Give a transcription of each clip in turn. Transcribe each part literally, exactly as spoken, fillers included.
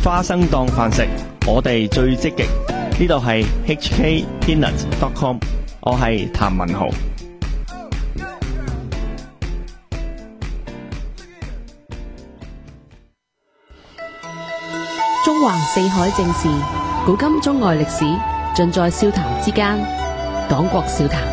花生當飯食，我哋最積極。呢度係 H K Peanut dot com， 我係譚文豪。 中橫四海正事，古今中外歷史，盡在笑談之間。講國笑談。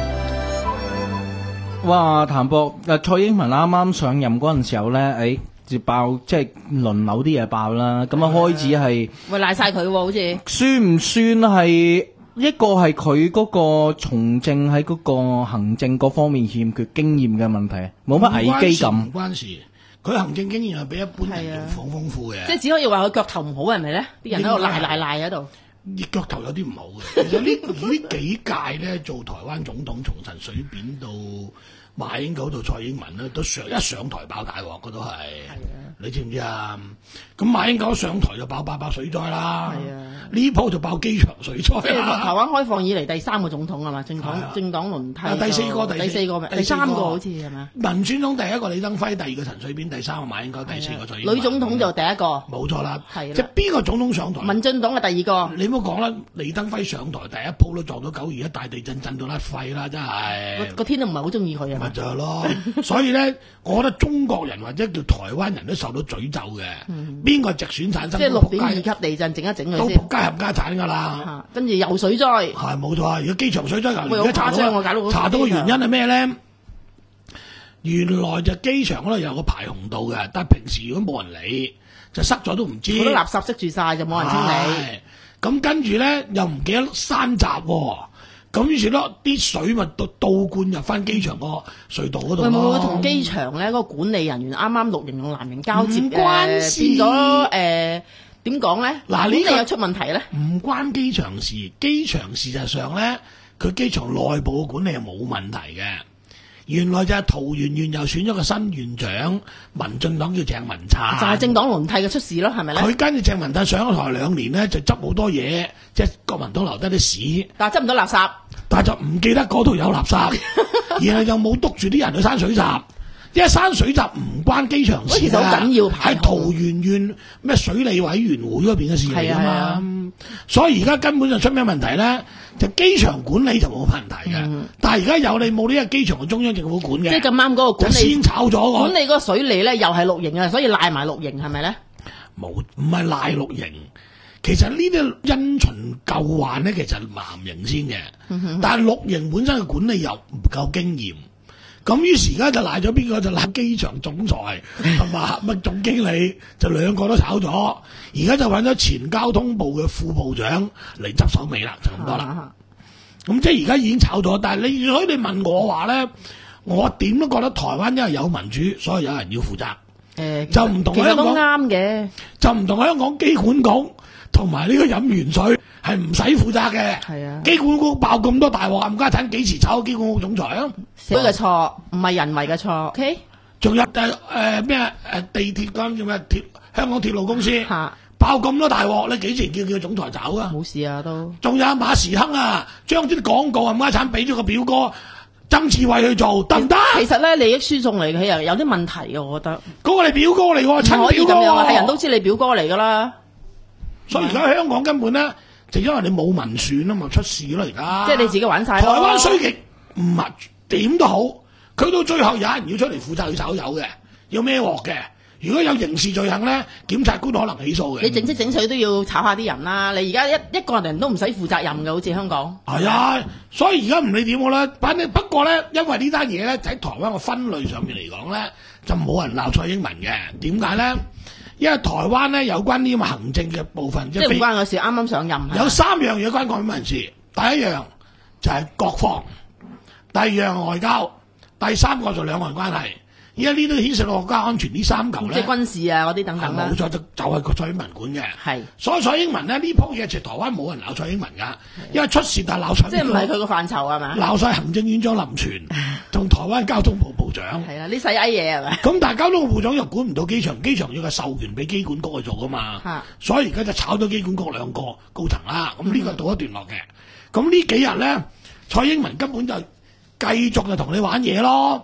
哇，譚博，誒，蔡英文啱啱上任嗰陣時候咧，誒，就爆，即係輪流啲嘢爆啦。咁啊，開始係喂賴晒佢喎，好似算唔算係一個係佢嗰個從政喺嗰個行政各方面欠缺經驗嘅問題，冇乜危機感。 唔關事，佢行政經驗係比一般人用豐豐富嘅。 即係只可以話佢腳頭唔好，係咪咧？啲人喺度賴賴賴喺度。 腳頭有啲唔好嘅，其實呢呢幾屆咧做台灣總統，從陳水扁到馬英九到蔡英文咧，都上一上台爆大鑊嘅都係。你知唔知啊？咁馬英九上台就爆八百水災啦，呢鋪就爆機場水災。 即係台灣開放以嚟第三個總統係嘛？政黨政黨輪替。 第四個第第四個第三個好似係嘛？ 民選總第一個李登輝，第二個陳水扁，第三個馬英九，第四個蔡英文。 女總統就第一個。冇錯啦，即係邊個總統上台？ 民進黨嘅第二個。 你唔好講啦，李登輝上台第一鋪都撞到九二一大地震，震到甩肺啦，真係。 個天都唔係好中意佢啊。 咪就係咯，所以咧，我覺得中國人或者叫台灣人都受到詛咒嘅。邊個直選產生？ 即係六點二級地震，整一整佢先。 都仆街冚家產㗎啦。 跟住又水災。 係冇錯啊！如果機場水災， 而家查到查到個原因係咩咧？原來就機場嗰度有個排洪道嘅，但係平時如果冇人理，就塞咗都唔知。 好多垃圾塞住晒，就冇人清理。 咁跟住咧又唔記得閂閘喎。咁於是咯，啲水咪倒倒灌入翻機場個隧道嗰度咯。 會唔會同機場咧嗰個管理人員啱啱綠營同藍營交接？ 唔關事。 變咗誒點講咧？ 嗱，呢個有出問題咧？ 唔關機場事，機場事實上咧，佢機場內部嘅管理係冇問題嘅。原來就係桃園縣又選咗個新縣長，民進黨叫鄭文燦， 就係政黨輪替嘅出事咯，係咪咧？ 佢跟住鄭文燦上咗台兩年咧，就執好多嘢，即係國民黨留低啲屎， 但係執唔到垃圾，但係就唔記得嗰度有垃圾，然後又冇督住啲人去閂水閘，因為閂水閘唔關機場事， 其實好緊要， 係桃園縣咩水利委員會嗰邊嘅事嚟㗎嘛，所以而家根本就出咩問題咧？就機場管理就冇問題嘅，嗯、但係而家有你冇呢個機場嘅中央政府管嘅， 即係咁啱嗰個管理先炒咗、嗰個管理嗰個水利咧，又係綠營啊，所以賴埋綠營係咪咧？ 冇，唔係賴綠營，其實呢啲因循舊患咧，其實藍營先嘅，嗯、但係綠營本身嘅管理又唔夠經驗，咁於是而家就賴咗邊個？就賴機場總裁同埋乜總經理，就兩個都炒咗，而家就揾咗前交通部嘅副部長嚟執手尾啦，就咁多啦。咁即係而家已經炒咗，但係你所以你問我話咧，我點都覺得台灣因為有民主，所以有人要負責。誒、欸，就唔同香港啱嘅， 就唔同香港機管局同埋呢個飲完水係唔使負責嘅。係啊，機管局爆咁多大鑊，冚家鏟幾時炒機管局總裁啊？ 社會嘅錯，唔係人為嘅錯。OK， 仲有誒誒咩誒地鐵嗰叫咩鐵香港鐵路公司。爆咁多大鑊，你幾時叫叫總裁走啊？冇事啊，都。仲有馬時亨啊，將啲廣告啊，冚家鏟俾咗個表哥曾志偉去做，得唔得？ 其實咧，利益輸送嚟嘅，又有啲問題嘅，我覺得。 嗰個你表哥嚟喎，親表哥喎， 係人都知你表哥嚟噶啦。 所以而家香港根本咧，就因為你冇民選啊嘛，出事咯而家。 即係你自己玩晒。 台灣衰極唔係點都好，佢到最後有人要出嚟負責去炒魷嘅，要孭鑊嘅。如果有刑事罪行咧，檢察官可能起訴嘅。 你整色整水都要炒下啲人啦。你而家一一個人都唔使負責任嘅，好似香港。 係啊，所以而家唔理點好啦。反正不過咧，因為呢單嘢咧喺台灣嘅分類上面嚟講咧，就冇人鬧蔡英文嘅。點解咧？因為台灣咧有關呢咁行政嘅部分， 即係唔關我事。啱啱上任， 有三樣嘢關國民事。第一樣就係國防，第二樣外交，第三個就兩岸關係。而家呢都牽涉到國家安全呢三嚿咧， 即係軍事啊嗰啲等等啦。 冇錯，就就係個蔡英文管嘅。 係， 所以蔡英文咧呢鋪嘢，其實台灣冇人鬧蔡英文噶，因為出事但係鬧蔡。 即係唔係佢個範疇係嘛？ 鬧晒行政院長林全同台灣交通部部長。 係啊，呢細矮嘢係咪？ 咁但係交通部部長又管唔到機場，機場要個授權俾機管局去做噶嘛。所以而家就炒咗機管局兩個高層啦。咁呢個到一段落嘅。咁呢幾日咧，蔡英文根本就繼續就同你玩嘢咯。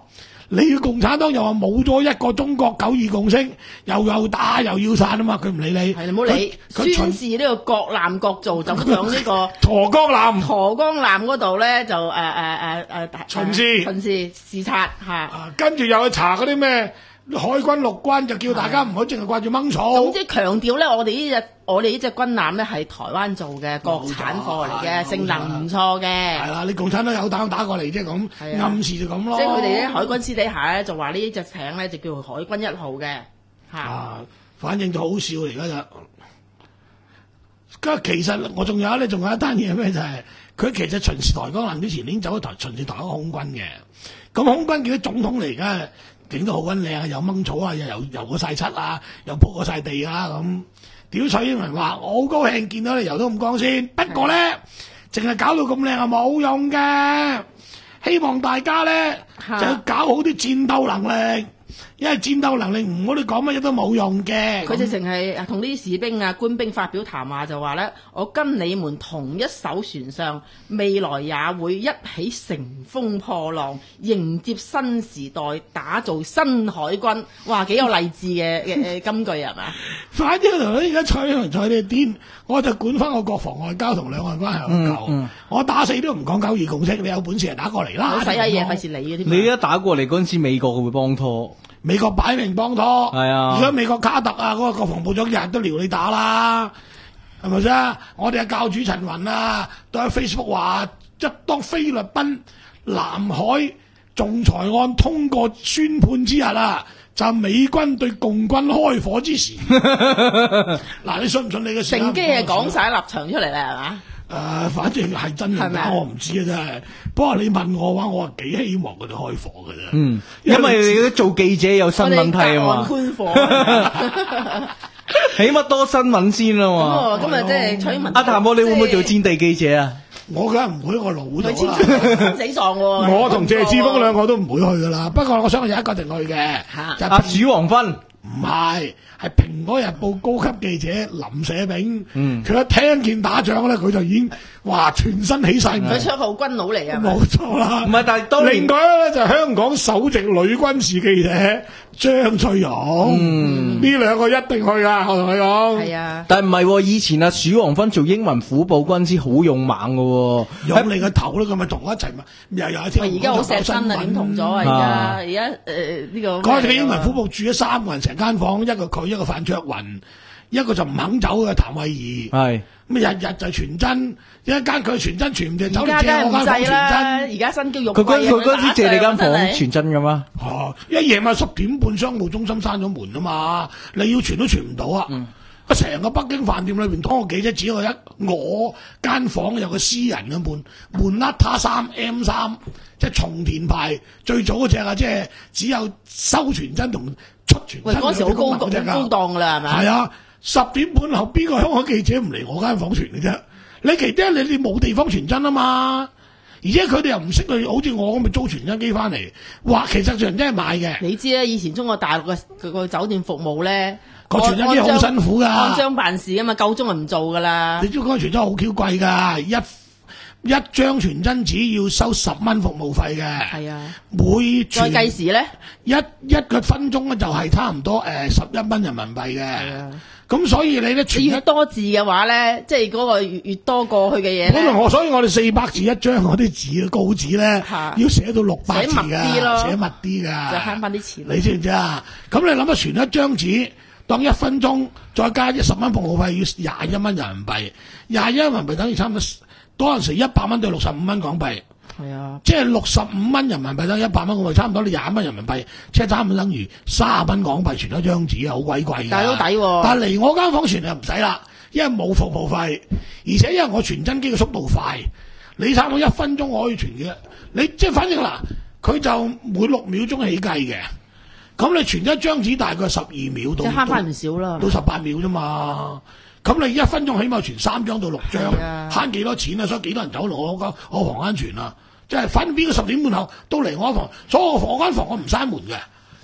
你要共產黨又話冇咗一個中國九二共識，又又打又要散啊嘛，佢唔理你。 係你唔好理， 佢宣示呢個各艦各做，就上呢個沱江南沱江南嗰度咧就誒誒誒誒巡視巡視視察嚇。 啊，跟住又去查嗰啲咩海軍陸軍，就叫大家唔好淨係掛住掹草。 總之強調咧，我哋呢隻我哋呢隻軍艦咧係台灣做嘅國產貨嚟嘅，性能唔錯嘅。 係啦，你共產黨有膽打過嚟啫，咁係啊暗示就咁咯。 即係佢哋咧海軍私底下咧就話呢隻艇咧就叫海軍一號嘅嚇。 啊，反正就好笑嚟家就。咁其實我仲有咧，仲有一單嘢咩就係、佢其實巡視台江南之前已經走咗台巡視台灣空軍嘅。咁空軍叫啲總統嚟㗎，景到好撚靚啊，又掹草啊，又油油過晒漆啊，又鋪過晒地啊咁。屌蔡英文話：我好高興見到你游得咁光鮮，不過咧，淨係搞到咁靚係冇用嘅。希望大家咧就要搞好啲戰鬥能力，因為戰鬥能力唔好，你講乜嘢都冇用嘅。 佢直情係同啲士兵啊官兵發表談話就話咧，我跟你們同一艘船上，未來也會一起乘風破浪，迎接新時代，打造新海軍。哇，幾有勵志嘅嘅誒金句係嘛？ 反正同你而家蔡英文蔡你癲，我就管翻我國防外交同兩岸關係好夠。 嗯嗯我打死都唔講九二共識，你有本事就打過嚟啦。 好使下嘢，費事理嘅添。 你一打過嚟嗰陣時，美國會幫拖。 美國擺明幫拖， 係啊而家美國卡特啊，嗰、個國防部長日日都撩你打啦，係咪先？我哋嘅教主陳雲啊，都喺 Facebook 話，一當菲律賓南海仲裁案通過宣判之日啊，就美軍對共軍開火之時。嗱，你信唔信你嘅事啊？ 乘機係講晒立場出嚟啦，係嘛？ 誒、呃，反正係真定係咪啊假我唔知啊，真係。不過你問我話，我係幾希望佢哋開火嘅啫。 嗯，因為你做記者有新聞睇啊嘛， 寬火。 起碼多新聞先啦咁嘛。 啊，咁啊，即係崔文。 阿譚哥，你會唔會做戰地記者啊？ 我梗係唔會，我老佢咗啦。 千死狀喎。 我同謝志峰兩個都唔會去噶啦。不過我想有一個一定去嘅， 嚇就係阿鼠黃芬。 唔係，係《蘋果日報》高級記者林社炳。 嗯佢一聽見打仗咧，佢就已經哇全身起晒毛。 佢綽號軍佬嚟啊！ 冇錯啦。 唔係，但係當年另外咧就係香港首席女軍事記者張翠容。 嗯呢兩個一定去噶，我同你講。 係啊， 但係唔係喎，以前阿鼠黃芬做英文虎報軍師好勇猛嘅喎， 用你個頭咯，佢咪同我一齊咪又有一條。 喂而家好錫身啊，點同咗啊？而家啊而家誒呢個嗰陣嘅英文虎報住咗三個人成間房，一個佢，一個范卓雲，一個就唔肯走嘅譚慧儀。 係咁日日就傳真，一間佢傳真傳唔定，走而家梗係唔嚟借我間房制啦， 傳真。 而家新疆肉佢嗰佢嗰陣時借你間房真係傳真㗎嘛？ 哦，一夜晚十點半商務中心閂咗門啊嘛，你要傳都傳唔到啊！啊，成個北京飯店裏邊多個記者，只有一我間房有個私人嘅門，門甩他三 M 三，即係松田牌最早嗰只啊，即係只有收傳真同出傳真喂，嗰時好高嗰隻㗎高檔㗎啦，係咪？ 係啊，十點半後邊個香港記者唔嚟我間房傳嘅啫？你其他你你冇地方傳真啊嘛，而且佢哋又唔識去，好似我咁咪租傳真機翻嚟。哇，其實傳真係買嘅， 你知啦，以前中國大陸嘅嗰個酒店服務咧， 個傳真機好辛苦㗎。 按章辦事啊嘛，夠鐘就唔做㗎啦你。知嗰個傳真好 Q 貴㗎，一一張傳真紙要收十蚊服務費嘅。 係啊， 每再傳計時咧， 一一個分鐘咧就係差唔多誒十一蚊人民幣嘅。 啊咁所以你咧傳你越一多字嘅話咧，即係嗰個越越多過去嘅嘢咧， 本來我，所以我哋四百字一張嗰啲紙稿紙咧， 嚇要寫到六百字寫密啲咯㗎，寫密啲㗎， 就慳翻啲錢。 你知唔知啊？咁你諗下，傳一張紙當一分鐘，再加一十蚊服務費，要廿一蚊人民幣，廿一蚊人民幣等於差唔多嗰陣時一百蚊對六十五蚊港幣。 係啊， 即係六十五蚊人民幣等一百蚊，我咪差唔多你廿蚊人民幣，即係差唔多等於三十蚊港幣傳一張紙啊，好鬼貴㗎。 但係都抵喎但係嚟我間房傳就唔使啦，因為冇服務費，而且因為我傳真機嘅速度快，你差唔多一分鐘我可以傳嘅。你即係反正嗱，佢就每六秒鐘起計嘅，咁你傳一張紙大概十二秒到， 即係慳翻唔少啦。 到十八秒啫嘛。咁你一分鐘起碼傳三張到六張係啊， 慳幾多錢啊？所以幾多人走嚟我間我房間傳啊？即係反正邊個十點半後都嚟我間房，所以我房我間房我唔閂門嘅，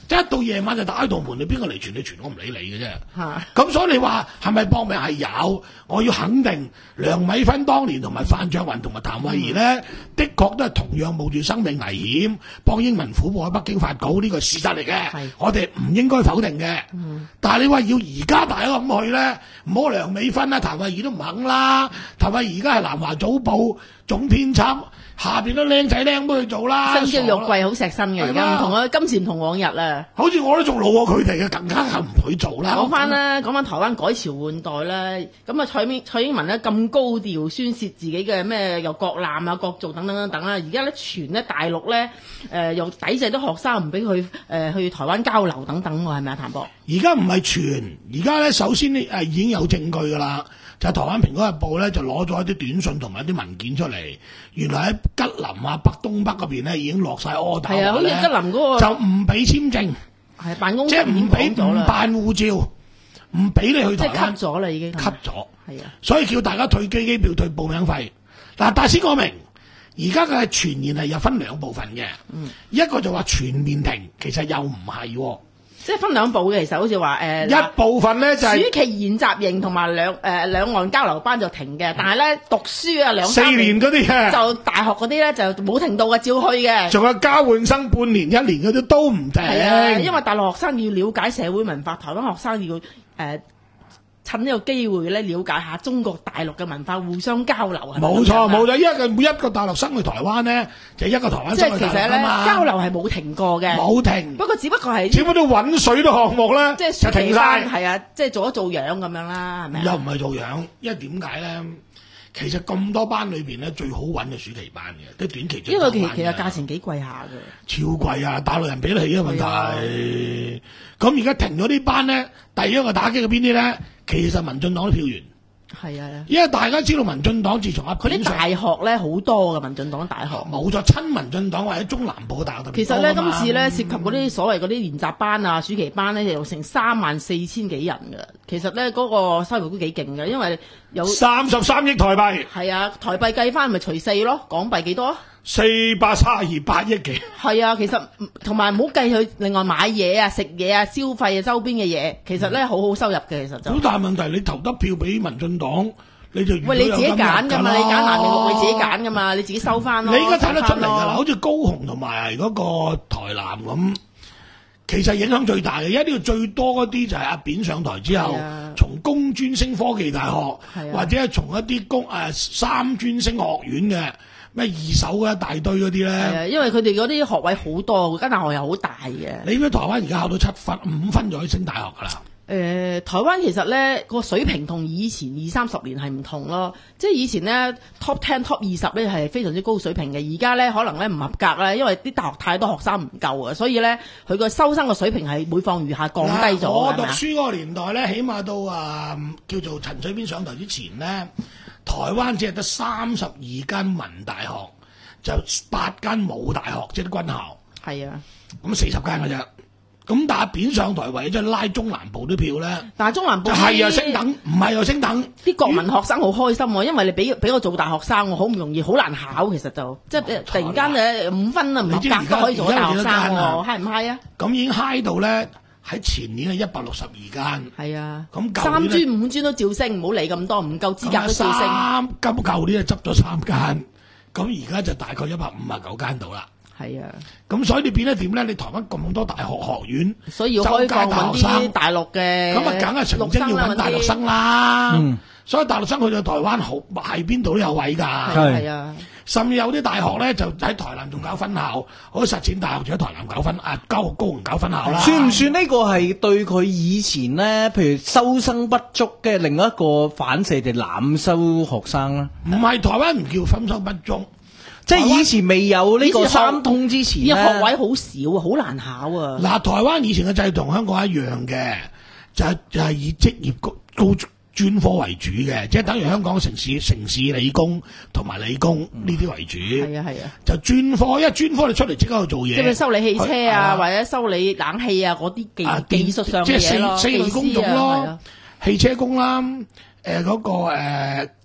即係一到夜晚就打開道門，你邊個嚟傳你傳，我唔理你嘅啫。 嚇咁所以你話係咪搏命係有？我要肯定梁美芬當年同埋范卓雲同埋譚慧儀呢，的確都係同樣冒住生命危險幫英文虎報喺北京發稿，呢個係事實嚟嘅係。 我哋唔應該否定嘅。但係你話要而家大家咁去咧，唔好梁美芬啦、譚慧儀都唔肯啦。譚慧儀而家係南華早報總編輯，下邊都僆仔僆妹去做啦， 身嬌肉傻啦貴，好錫身嘅，而係啦家唔同啊，今時唔同往日啦。 好似我都仲老過佢哋嘅，更加係唔去做啦。 講翻啦，講翻台灣改朝換代啦，咁啊蔡英蔡英文咧咁高調宣泄自己嘅咩又國難啊、國造等等等等啦，而家咧傳咧大陸咧誒又抵制啲學生唔俾佢誒去台灣交流等等喎，係咪啊譚博？ 而家唔係傳，而家咧首先呢誒已經有證據㗎啦，就係、台灣蘋果日報咧就攞咗一啲短信同埋一啲文件出嚟，原來喺吉林啊、北東北嗰邊咧已經落晒 order， 係啊，好似吉林嗰個就唔俾簽證， 係辦公即係室已經唔俾唔講咗啦， 辦護照，唔俾你去即係台灣 cut 咗啦已經 cut 咗， 係啊， 所以叫大家退機機票、退報名費。嗱，大先講明，而家嘅傳言係有分兩部分嘅， 嗯一個就話全面停，其實又唔係喎。 即係分兩步嘅，其實好似話誒。 一部分咧就係、 暑期研習營同埋兩誒兩岸交流班就停嘅，但係咧讀書啊兩四三年嗰啲嘅， 就大學嗰啲咧就冇停到嘅，照去嘅。 仲有交換生半年、一年嗰啲都唔停。 係啊，因為大陸學生要了解社會文化，台灣學生要誒、呃、趁呢個機會咧了解下中國大陸嘅文化，互相交流係咪冇錯咁樣啊冇錯，因為每一個大陸生去台灣咧，就一個台灣即係其實生去大陸咧啊嘛交流係冇停過嘅， 冇停， 不過只不過係只不過揾水嘅項目咧即係就停暑期班晒。 係啊，即係做一做樣咁樣啦，係咪啊？ 又唔係做樣，因為點解咧？其實咁多班裏邊咧，最好揾嘅暑期班嘅，啲短期最因為其好揾嘅其實價錢幾貴下嘅。 超貴啊！大陸人俾得起嘅問係啊題。咁而家停咗啲班咧，第一個打擊嘅邊啲咧？其實民進黨啲票源， 係啊， 因為大家知道民進黨自從阿佢啲大學咧好多嘅，民進黨大學。 冇錯，親民進黨或者中南部嘅大學特別其實咧， 多啊嘛今次咧涉及嗰啲所謂嗰啲研習班啊、暑期班咧，有成三萬四千幾人嘅。其實咧，嗰、個收入都幾勁嘅，因為有三十三億台幣， 係啊，台幣計翻咪除四咯，港幣幾多？ 四百三十二八億幾。 係啊，其實同埋唔好計佢另外買嘢啊、食嘢啊、消費啊、周邊嘅嘢，其實咧好好收入嘅，其實就好。大問題，你投得票俾民進黨，你就預喂，你自己揀㗎嘛，你揀藍定綠，你自己揀㗎。 㗎嘛，你自己收翻咯。 你而家睇得出嚟㗎啦， 收返咯好似高雄同埋嗰個台南咁，其實影響最大嘅，因為呢個最多嗰啲就係阿扁上台之後係啊， 從工專升科技大學， 係啊或者係從一啲工誒三專升學院嘅咩二手嘅一大堆嗰啲係咧。 啊，因為佢哋嗰啲學位好多，間大學又好大嘅。 你喺台灣而家考到七分五分就可以升大學㗎啦。 誒、呃台灣其實咧個水平同以前二三十年係唔同咯，即係以前咧 top ten top 二十咧係非常之高水平嘅，而家咧可能咧唔合格啦，因為啲大學太多學生唔夠啊，所以咧佢個收生嘅水平係每況愈下降低咗嗱我讀係咪啊書嗰個年代咧，起碼到啊、叫做陳水扁上台之前咧，台灣只係得三十二間文大學，就八間武大學，即係啲軍校， 係啊， 咁四十間嘅啫。咁但係扁上台為咗拉中南部啲票咧， 但係中南部就係又啲升等，唔係又升等。 啲國民學生好開心喎，因為你俾俾我做大學生，我好唔容易，好難考，其實就即係突然間誒五分啊唔合你知而家格都可以做到大學生而家有幾多間啊喎，嗨唔嗨啊？ 咁已經嗨到咧，喺前年係一百六十二間。 係啊， 咁舊三年呢專五專都照升，唔好理咁多，唔夠資格都照升。 三咁舊年就執咗三間，咁而家就大概一百五十九間到啦。 係啊。 咁所以你變得點咧？你台灣咁多大學學院， 所以要開放揾啲大陸嘅， 咁啊，梗係長征要揾大陸生啦。 嗯所以大陸生去到台灣好係邊度都有位㗎。 係係啊， 甚至有啲大學咧就喺台南仲搞分校，好似實踐大學就喺台南搞分啊，高高雄搞分校啦。 算唔算呢個係對佢以前咧，譬如收生不足嘅另一個反射，就濫收學生咧？ 唔係台灣唔叫分收不足， 即係以前未有呢個以前學三通之前咧， 而學位好少啊，好難考啊。 嗱，台灣以前嘅制度同香港一樣嘅，就係就係以職業高高專科為主嘅，即係等於香港城市城市理工同埋理工呢啲為主。 係啊係啊， 就專科，因為專科你出嚟即刻去做嘢， 即係修理汽車係啊，或者修理冷氣啊嗰啲技啊技術上即係嘅嘢咯， 四四類工種技師啊係咯啊， 汽車工啦，誒、嗰、個誒、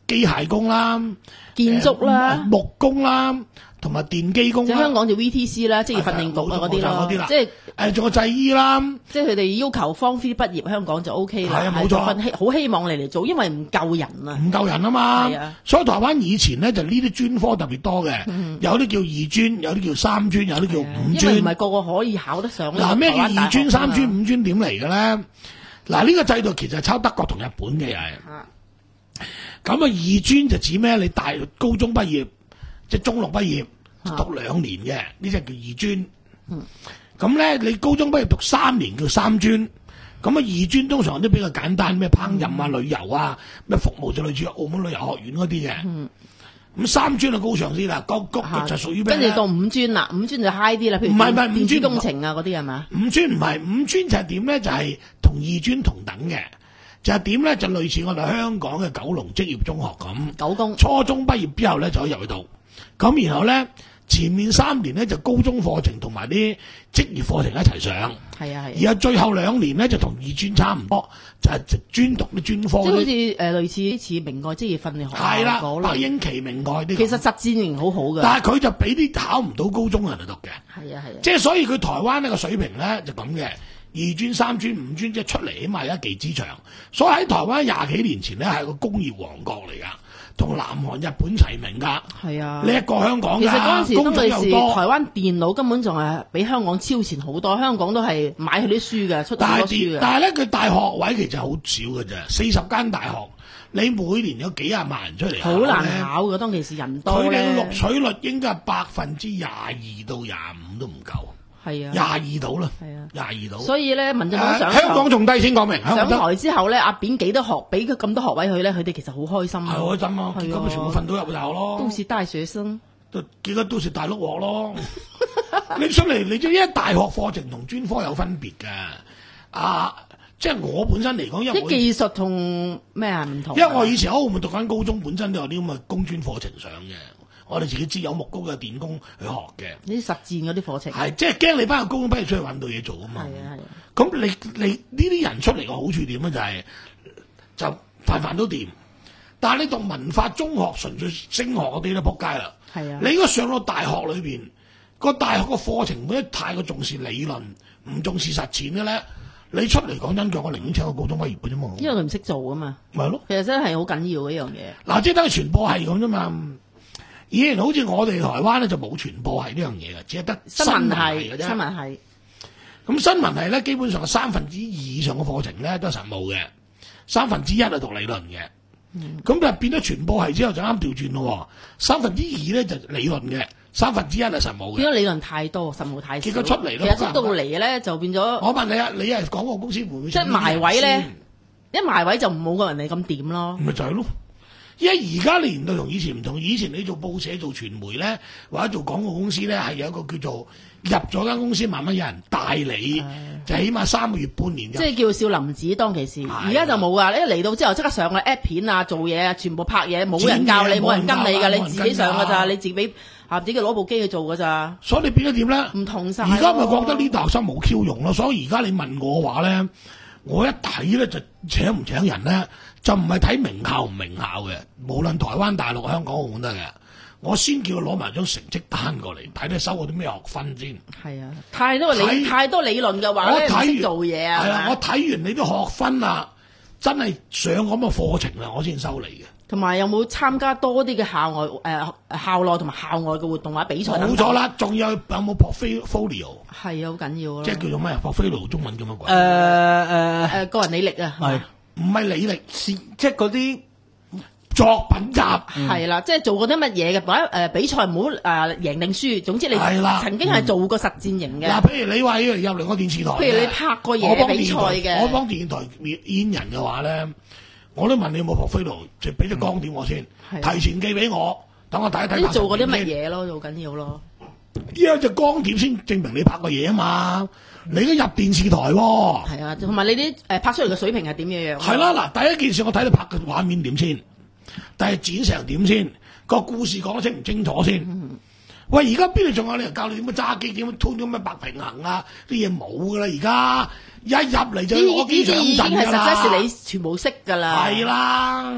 機械工啦、 建築啦、 呃木工啦，同埋電機工啦。 即係香港就 V T C 啦，職業訓練局啊嗰啲咯， 嗰啲啦， 即係誒仲有製衣啦。 即係佢哋要求 Form Three 畢業，香港就 O K 啦。 係啊冇錯啊係希好希望你嚟做，因為唔夠人啊。 唔夠人啊嘛， 係啊所以台灣以前咧就呢啲專科特別多嘅，有啲叫二專，有啲叫三專，有啲叫五專。 因為唔係個個可以考得上呢個嗱，咩叫台灣大學二專、三專、 啊嘛五專點嚟嘅咧？嗱，呢個制度其實係抄德國同日本嘅又係。 啊咁啊，二專就指咩？你大高中畢業，即係中六畢業， 啊讀兩年嘅，呢只叫二專。 嗯咁咧，你高中畢業讀三年叫三專。咁啊，二專通常都比較簡單，咩烹飪啊、旅遊啊、咩服務就類似澳門旅遊學院嗰啲嘅。 嗯咁三專就高尚啲啦，高高啊就屬於咩咧？ 跟住到五專啦，五專就 high 啲啦，譬如唔係唔係電子五專工程啊嗰啲係嘛？ 五專唔係，五專就係點咧？就係同二專同等嘅，就係點咧？就類似我哋香港嘅九龍職業中學咁， 九工初中畢業之後咧就可以入去讀，咁然後咧前面三年咧就高中課程同埋啲職業課程一齊上， 係啊係啊。 而係最後兩年咧就同二專差唔多，就係專讀啲專科即係好似嗰啲。 誒類似似明愛職業訓練學校係啦， 嗰類， 白英奇明愛啲。 其實實戰仍好好㗎。 但係佢就俾啲考唔到高中嘅人嚟讀嘅。 係啊係啊。 即係所以佢台灣呢個水平咧就咁嘅，二專、三專、五專即係出嚟起碼有一技之長。所以喺台灣廿幾年前咧係個工業王國嚟㗎，同南韓、日本齊名㗎。 係啊。 呢一個香港其實嗰陣時工種當其時， 又多台，灣電腦根本仲係比香港超前好多，香港都係買佢啲書嘅，出好但係多書嘅。 但係咧佢大學位其實好少㗎啫，四十間大學，你每年有幾廿萬人出嚟考好難咧考嘅，當其時人多佢哋咧。 錄取率應該係百分之廿二到廿五都唔夠， 係啊。 廿二到啦， 係啊。 廿二到。 所以咧，民進黨上誒香港仲低先講明，香上港得台之後咧，阿扁幾多學，俾佢咁多學位佢咧，佢哋其實好開心。 係開心啊！結果咪全部瞓到入大學咯。 都是大學生。 都結果都是大碌鑊咯。你出嚟，你知因為大學課程同專科有分別嘅。啊，即係我本身嚟講，因為啲我技術同咩啊唔同啊。 因為我以前喺澳門讀緊高中，本身都有啲咁嘅工專課程上嘅。我哋自己知有木工嘅電工去學嘅， 呢啲實戰嗰啲課程。 係即係驚你班個高中畢業出去揾到嘢做啊嘛。 係啊係啊。 咁你你呢啲人出嚟嘅好處點咧？就係、就飯飯都掂。但係你讀文化中學純粹升學嗰啲咧，仆街啦。 係啊。 你應該上到大學裏邊，個大學個課程本身太過重視理論，唔重視實踐嘅咧，你出嚟講真句，我寧願請個高中畢業嘅啫嘛。 因為佢唔識做啊嘛。 咪係咯。 其實真係好緊要嘅一樣嘢。 嗱，即係等於傳播係咁啫嘛。以前好似我哋台灣咧就冇傳播係呢樣嘢嘅，只係得新聞係嘅啫。 係新聞係。 咁新聞係咧，基本上係三分之二以上嘅課程咧都係實務嘅，三分之一係讀理論嘅。咁就變咗傳播係之後就啱調轉咯，三分之二咧就理論嘅，三分之一係實務嘅。 變咗理論太多，實務太少。 結果出嚟咯其實出到嚟咧就變咗。 我問你啊，你係廣告公司會唔會即係埋位咧先？ 一埋位就冇個人哋咁掂咯。 咪就係咯。因為而家年代同以前唔同，以前你做報社、做傳媒咧，或者做廣告公司咧，係有一個叫做入咗間公司，慢慢有人帶你，就起碼三個月、半年就。 即係叫少林寺當其時，而家就冇噶。你一嚟到之後即刻上去 app 片啊，做嘢啊，全部拍嘢，冇人教你，冇人跟你噶，你自己上噶咋，你自己俾啊自己攞部機去做噶咋。 所以你變咗點咧？ 唔同晒。 而家咪覺得呢大學生冇 Q 用咯，所以而家你問我話咧，我一睇咧就請唔請人咧，就唔係睇名校唔名校嘅，無論台灣、大陸、香港、澳門得嘅。我先叫佢攞埋張成績單過嚟，睇你收過啲咩學分先。 係啊，太多理睇太多理論嘅話我咧，唔識睇完做嘢啊。 係啊， 係嘛我睇完你啲學分啊，真係上咁嘅課程啦，我先收你嘅。 同埋有冇參加多啲嘅校外誒、呃、校內同埋校外嘅活動或者比賽等等？ 冇錯啦，仲有有冇 portfolio？ 係啊，好緊要咯。 即係叫做咩 portfolio？中文叫乜鬼？ 誒誒誒個人履歷啊， 係唔係履歷， 即係嗰啲作品集。 係啦，即係做過啲乜嘢嘅，或者誒比賽唔好誒贏定輸，總之你係啦曾經係做過實戰型嘅。 嗱，譬如你話要入嚟我電視台嘅， 譬如你拍過嘢我幫比賽電台嘅我幫電台演人嘅話咧，我都問你有冇 portfolio，就俾隻光點我先， 係啊提前寄俾我，等我睇一睇。 你做過啲乜？嘢咯，好緊要咯。 因為隻光點先證明你拍過嘢啊嘛，你都入電視台喎。 係啊，同埋你啲誒拍出嚟嘅水平係點樣樣？ 係啦，嗱，第一件事我睇你拍嘅畫面點先，但係剪成點先，個故事講得清唔清楚先。 嗯喂，而家邊度仲有你教你點樣揸機，點樣推咁樣白平衡啊？啲嘢冇噶啦，而家一入嚟就呢攞機上呢啲已經係實陣㗎啦。 質是你全部識㗎啦。 係啦，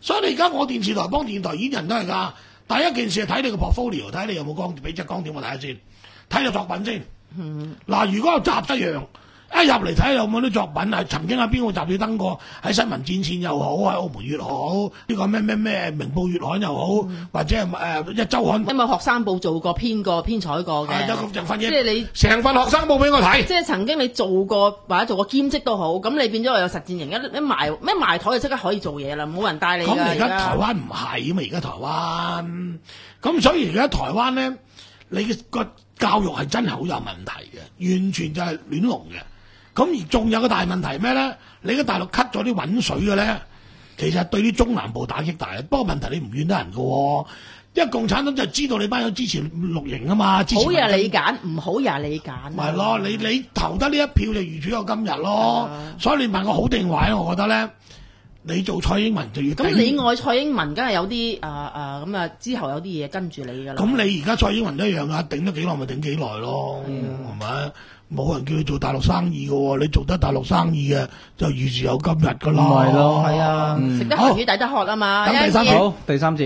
所以你而家我電視台幫電視台演人都係㗎。第一件事係睇你個 portfolio， 睇你有冇光，俾隻光點我睇下先，睇個作品先。嗱、嗯，如果有雜質樣，一入嚟睇下有冇啲作品係曾經喺邊個雜誌登過，喺新聞戰線又好，喺澳門月好，呢個咩咩咩明報月刊又好，嗯、或者係誒、呃、一週刊。 因為學生報做過、編過、編採過嘅。 有成份嘢， 即係你成份學生報俾我睇。 即係曾經你做過或者做過兼職都好，咁你變咗有實戰型，一一埋一埋台就即刻可以做嘢啦，冇人帶你㗎。 咁而家台灣唔係啊嘛，而家台灣，咁所以而家台灣咧，你嘅個教育係真係好有問題嘅，完全就係亂龍嘅。咁而仲有個大問題咩咧？你喺大陸 cut 咗啲揾水嘅咧，其實對啲中南部打擊大。不過問題你唔怨得人嘅喎，因為共產黨就知道你班友支持綠營啊嘛，支持好嘢你揀，唔好嘢你揀。 咪係咯，你你投得呢一票就如主有今日咯。所以你問我好定壞，我覺得咧，你做蔡英文就要咁你愛蔡英文，梗係有啲啊啊咁啊，之後有啲嘢跟住你㗎啦。 咁你而家蔡英文都一樣啊，頂得幾耐咪頂幾耐咯，係咪？冇人叫你做大陸生意嘅喎，你做得大陸生意嘅就預示有今日㗎啦。 唔係咯， 係啊， 嗯、 食得鹹魚抵得渴啊嘛。 咁第三節， 好，第三節。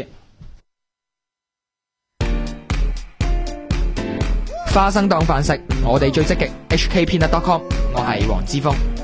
花生當飯食，我哋最積極。H K Peanut dot com， 我係黃之鋒。